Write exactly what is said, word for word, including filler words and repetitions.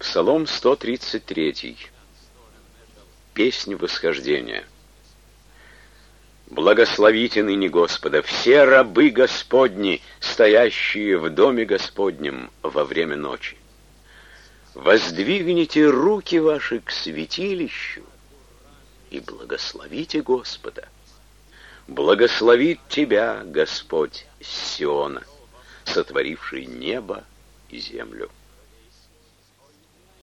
Псалом сто тридцать три. Песнь восхождения. Благословите ныне Господа все рабы Господни, стоящие в доме Господнем во время ночи. Воздвигните руки ваши к святилищу и благословите Господа. Благословит тебя Господь с Сиона, сотворивший небо и землю.